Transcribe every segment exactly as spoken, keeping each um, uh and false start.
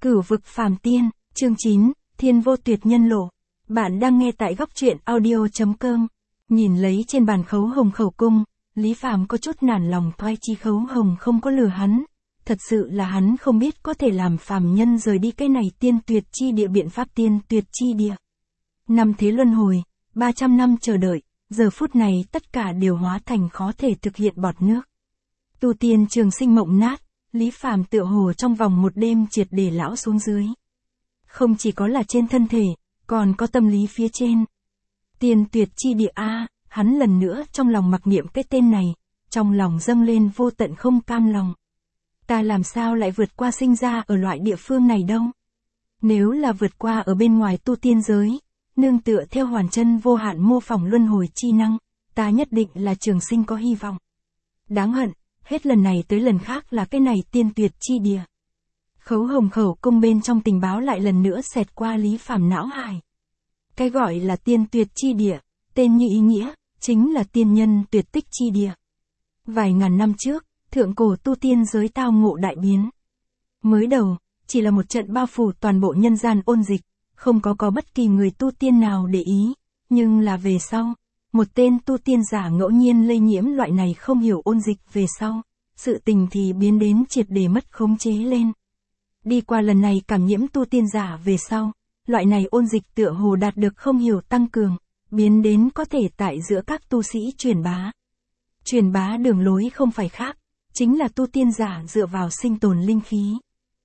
Cửu vực phàm tiên, chương chín, Thiên vô tuyệt nhân lộ. Bạn đang nghe tại góc truyện audio.com. Nhìn lấy trên bàn khấu hồng khẩu cung, Lý Phàm có chút nản lòng toai chi khấu hồng không có lừa hắn. Thật sự là hắn không biết có thể làm phàm nhân rời đi cái này tiên tuyệt chi địa biện pháp tiên tuyệt chi địa. Năm thế luân hồi, ba trăm năm chờ đợi, giờ phút này tất cả đều hóa thành khó thể thực hiện bọt nước. Tu tiên trường sinh mộng nát, Lý Phàm tựa hồ trong vòng một đêm triệt để lão xuống dưới. Không chỉ có là trên thân thể, còn có tâm lý phía trên. Tiên tuyệt chi địa A, hắn lần nữa trong lòng mặc niệm cái tên này, trong lòng dâng lên vô tận không cam lòng. Ta làm sao lại vượt qua sinh ra ở loại địa phương này đâu? Nếu là vượt qua ở bên ngoài tu tiên giới, nương tựa theo hoàn chân vô hạn mô phỏng luân hồi chi năng, ta nhất định là trường sinh có hy vọng. Đáng hận, hết lần này tới lần khác là cái này tiên tuyệt chi địa. Khấu hồng khẩu cung bên trong tình báo lại lần nữa xẹt qua Lý Phàm não hải. Cái gọi là tiên tuyệt chi địa, tên như ý nghĩa, chính là tiên nhân tuyệt tích chi địa. Vài ngàn năm trước, thượng cổ tu tiên giới tao ngộ đại biến. Mới đầu, chỉ là một trận bao phủ toàn bộ nhân gian ôn dịch, không có có bất kỳ người tu tiên nào để ý, nhưng là về sau, một tên tu tiên giả ngẫu nhiên lây nhiễm loại này không hiểu ôn dịch về sau, sự tình thì biến đến triệt để mất khống chế lên. Đi qua lần này cảm nhiễm tu tiên giả về sau, loại này ôn dịch tựa hồ đạt được không hiểu tăng cường, biến đến có thể tại giữa các tu sĩ truyền bá. Truyền bá đường lối không phải khác, chính là tu tiên giả dựa vào sinh tồn linh khí.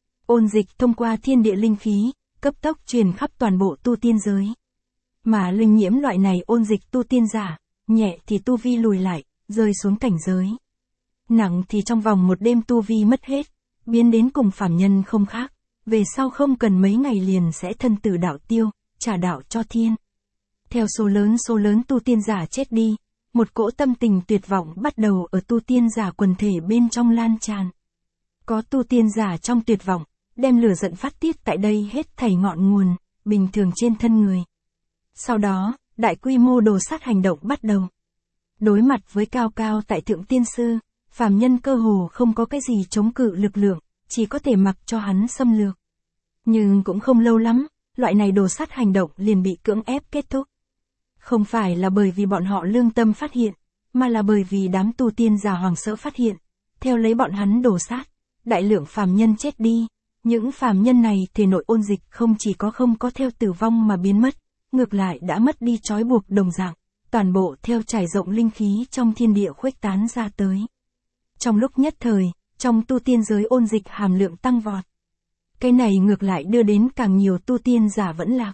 Ôn dịch thông qua thiên địa linh khí, cấp tốc truyền khắp toàn bộ tu tiên giới. Mà linh nhiễm loại này ôn dịch tu tiên giả, nhẹ thì tu vi lùi lại, rơi xuống cảnh giới. Nặng thì trong vòng một đêm tu vi mất hết, biến đến cùng phàm nhân không khác, về sau không cần mấy ngày liền sẽ thân tử đạo tiêu, trả đạo cho thiên. Theo số lớn số lớn tu tiên giả chết đi, một cỗ tâm tình tuyệt vọng bắt đầu ở tu tiên giả quần thể bên trong lan tràn. Có tu tiên giả trong tuyệt vọng, đem lửa giận phát tiết tại đây hết thảy ngọn nguồn, bình thường trên thân người. Sau đó, đại quy mô đồ sát hành động bắt đầu. Đối mặt với cao cao tại thượng tiên sư, phàm nhân cơ hồ không có cái gì chống cự lực lượng, chỉ có thể mặc cho hắn xâm lược. Nhưng cũng không lâu lắm, loại này đồ sát hành động liền bị cưỡng ép kết thúc. Không phải là bởi vì bọn họ lương tâm phát hiện, mà là bởi vì đám tu tiên giả hoảng sợ phát hiện, theo lấy bọn hắn đồ sát, đại lượng phàm nhân chết đi. Những phàm nhân này thể nội ôn dịch không chỉ có không có theo tử vong mà biến mất, ngược lại đã mất đi trói buộc đồng dạng, toàn bộ theo trải rộng linh khí trong thiên địa khuếch tán ra tới. Trong lúc nhất thời, trong tu tiên giới ôn dịch hàm lượng tăng vọt. Cái này ngược lại đưa đến càng nhiều tu tiên giả vẫn lạc.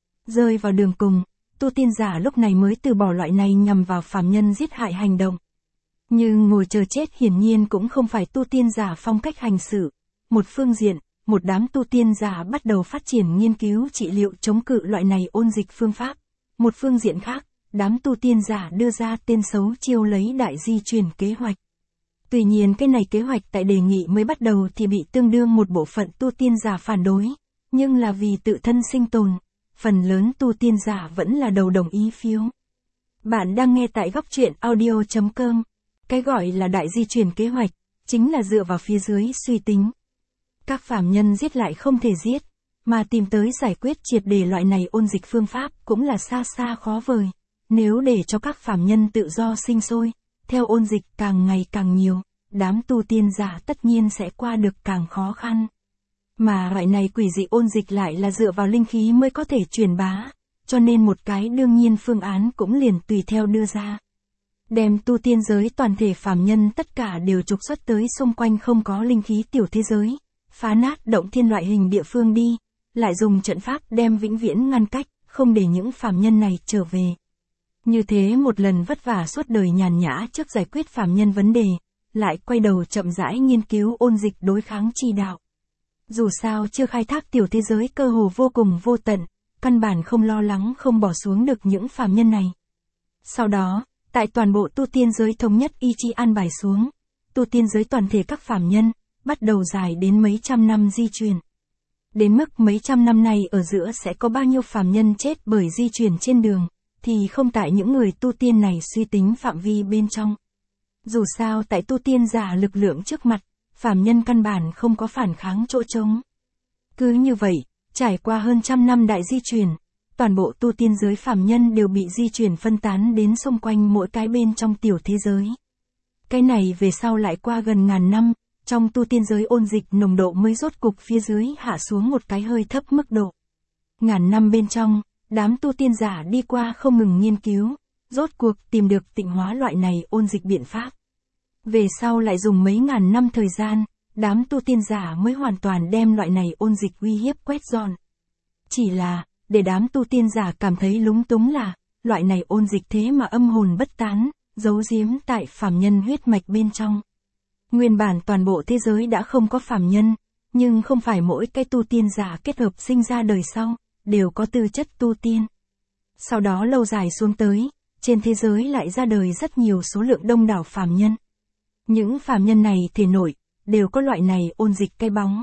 Rơi vào đường cùng, tu tiên giả lúc này mới từ bỏ loại này nhằm vào phàm nhân giết hại hành động. Nhưng ngồi chờ chết hiển nhiên cũng không phải tu tiên giả phong cách hành xử. Một phương diện, một đám tu tiên giả bắt đầu phát triển nghiên cứu trị liệu chống cự loại này ôn dịch phương pháp. Một phương diện khác, đám tu tiên giả đưa ra tên xấu chiêu lấy đại di truyền kế hoạch. Tuy nhiên cái này kế hoạch tại đề nghị mới bắt đầu thì bị tương đương một bộ phận tu tiên giả phản đối, nhưng là vì tự thân sinh tồn, phần lớn tu tiên giả vẫn là đầu đồng ý phiếu. Bạn đang nghe tại góc truyện audio.com. Cái gọi là đại di truyền kế hoạch, chính là dựa vào phía dưới suy tính. Các phàm nhân giết lại không thể giết, mà tìm tới giải quyết triệt để loại này ôn dịch phương pháp cũng là xa xa khó vời. Nếu để cho các phàm nhân tự do sinh sôi, theo ôn dịch càng ngày càng nhiều, đám tu tiên giả tất nhiên sẽ qua được càng khó khăn. Mà loại này quỷ dị ôn dịch lại là dựa vào linh khí mới có thể truyền bá, cho nên một cái đương nhiên phương án cũng liền tùy theo đưa ra. Đem tu tiên giới toàn thể phàm nhân tất cả đều trục xuất tới xung quanh không có linh khí tiểu thế giới, phá nát động thiên loại hình địa phương đi, lại dùng trận pháp đem vĩnh viễn ngăn cách, không để những phàm nhân này trở về. Như thế một lần vất vả suốt đời nhàn nhã trước giải quyết phàm nhân vấn đề, lại quay đầu chậm rãi nghiên cứu ôn dịch đối kháng chi đạo. Dù sao chưa khai thác tiểu thế giới cơ hồ vô cùng vô tận, căn bản không lo lắng không bỏ xuống được những phàm nhân này. Sau đó, tại toàn bộ tu tiên giới thống nhất y chi an bài xuống, tu tiên giới toàn thể các phàm nhân, bắt đầu dài đến mấy trăm năm di truyền. Đến mức mấy trăm năm này ở giữa sẽ có bao nhiêu phàm nhân chết bởi di truyền trên đường, thì không tại những người tu tiên này suy tính phạm vi bên trong. Dù sao tại tu tiên giả lực lượng trước mặt, phàm nhân căn bản không có phản kháng chỗ trống. Cứ như vậy, trải qua hơn trăm năm đại di chuyển, toàn bộ tu tiên giới phàm nhân đều bị di chuyển phân tán đến xung quanh mỗi cái bên trong tiểu thế giới. Cái này về sau lại qua gần ngàn năm, trong tu tiên giới ôn dịch nồng độ mới rốt cục phía dưới hạ xuống một cái hơi thấp mức độ. Ngàn năm bên trong, đám tu tiên giả đi qua không ngừng nghiên cứu, rốt cuộc tìm được tịnh hóa loại này ôn dịch biện pháp. Về sau lại dùng mấy ngàn năm thời gian, đám tu tiên giả mới hoàn toàn đem loại này ôn dịch uy hiếp quét dọn. Chỉ là, để đám tu tiên giả cảm thấy lúng túng là, loại này ôn dịch thế mà âm hồn bất tán, giấu giếm tại phàm nhân huyết mạch bên trong. Nguyên bản toàn bộ thế giới đã không có phàm nhân, nhưng không phải mỗi cái tu tiên giả kết hợp sinh ra đời sau, đều có tư chất tu tiên. Sau đó lâu dài xuống tới, trên thế giới lại ra đời rất nhiều số lượng đông đảo phàm nhân. Những phàm nhân này thể nội, đều có loại này ôn dịch cái bóng.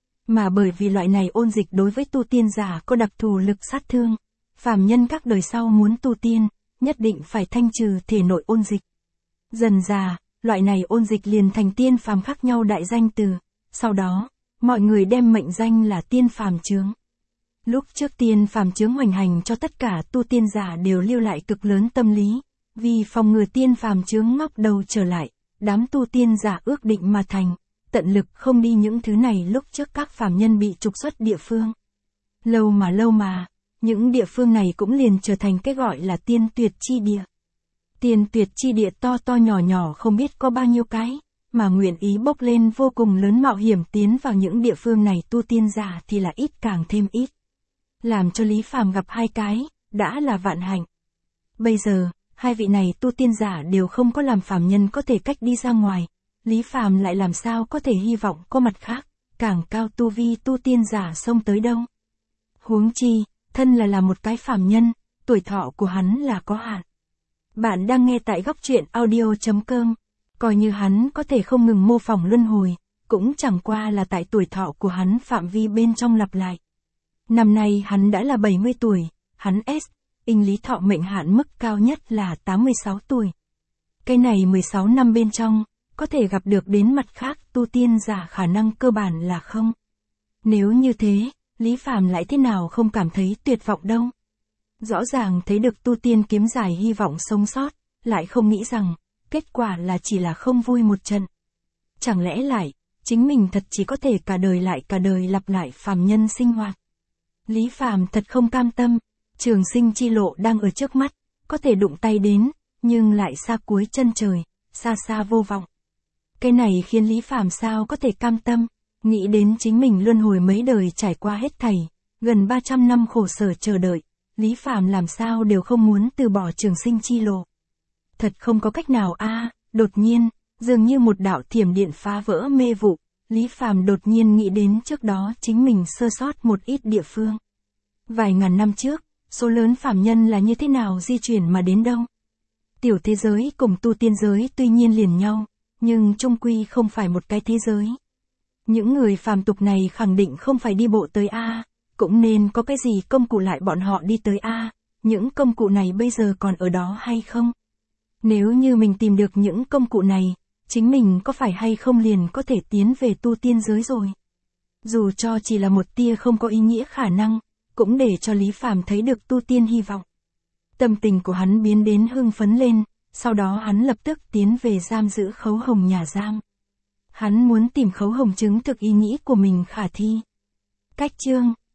Mà bởi vì loại này ôn dịch đối với tu tiên giả có đặc thù lực sát thương, phàm nhân các đời sau muốn tu tiên, nhất định phải thanh trừ thể nội ôn dịch. Dần dà, loại này ôn dịch liền thành tiên phàm khác nhau đại danh từ, sau đó, mọi người đem mệnh danh là tiên phàm chướng. Lúc trước tiên phàm chướng hoành hành cho tất cả tu tiên giả đều lưu lại cực lớn tâm lý, vì phòng ngừa tiên phàm chướng ngóc đầu trở lại, đám tu tiên giả ước định mà thành, tận lực không đi những thứ này lúc trước các phàm nhân bị trục xuất địa phương. Lâu mà lâu mà, những địa phương này cũng liền trở thành cái gọi là tiên tuyệt chi địa. Tiên tuyệt chi địa to to nhỏ nhỏ không biết có bao nhiêu cái, mà nguyện ý bốc lên vô cùng lớn mạo hiểm tiến vào những địa phương này tu tiên giả thì là ít càng thêm ít. Làm cho Lý Phàm gặp hai cái, đã là vạn hạnh. Bây giờ, hai vị này tu tiên giả đều không có làm phàm nhân có thể cách đi ra ngoài, Lý Phàm lại làm sao có thể hy vọng có mặt khác, càng cao tu vi tu tiên giả xông tới đâu. Huống chi, thân là là một cái phàm nhân, tuổi thọ của hắn là có hạn. Bạn đang nghe tại góc truyện audio chấm com, coi như hắn có thể không ngừng mô phỏng luân hồi, cũng chẳng qua là tại tuổi thọ của hắn phạm vi bên trong lặp lại. Năm nay hắn đã là bảy mươi tuổi, hắn S, in lý thọ mệnh hạn mức cao nhất là tám mươi sáu tuổi. Cái này mười sáu năm bên trong, có thể gặp được đến mặt khác tu tiên giả khả năng cơ bản là không. Nếu như thế, Lý Phàm lại thế nào không cảm thấy tuyệt vọng đâu. Rõ ràng thấy được tu tiên kiếm giải hy vọng sống sót, lại không nghĩ rằng, kết quả là chỉ là không vui một trận. Chẳng lẽ lại, chính mình thật chỉ có thể cả đời lại cả đời lặp lại phàm nhân sinh hoạt. Lý Phàm thật không cam tâm, trường sinh chi lộ đang ở trước mắt, có thể đụng tay đến, nhưng lại xa cuối chân trời, xa xa vô vọng. Cái này khiến Lý Phàm sao có thể cam tâm, nghĩ đến chính mình luân hồi mấy đời trải qua hết thảy, gần ba trăm năm khổ sở chờ đợi, Lý Phàm làm sao đều không muốn từ bỏ trường sinh chi lộ. Thật không có cách nào a, à, đột nhiên, dường như một đạo thiểm điện phá vỡ mê vụ, Lý Phàm đột nhiên nghĩ đến trước đó chính mình sơ sót một ít địa phương. Vài ngàn năm trước, số lớn phàm nhân là như thế nào di chuyển mà đến đâu? Tiểu thế giới cùng tu tiên giới tuy nhiên liền nhau, nhưng chung quy không phải một cái thế giới. Những người phàm tục này khẳng định không phải đi bộ tới A, cũng nên có cái gì công cụ lại bọn họ đi tới A, những công cụ này bây giờ còn ở đó hay không? Nếu như mình tìm được những công cụ này, chính mình có phải hay không liền có thể tiến về tu tiên giới rồi? Dù cho chỉ là một tia không có ý nghĩa khả năng, cũng để cho Lý Phàm thấy được tu tiên hy vọng. Tâm tình của hắn biến đến hưng phấn lên, sau đó hắn lập tức tiến về giam giữ Khấu Hồng nhà giam. Hắn muốn tìm Khấu Hồng chứng thực ý nghĩ của mình khả thi. Cách chương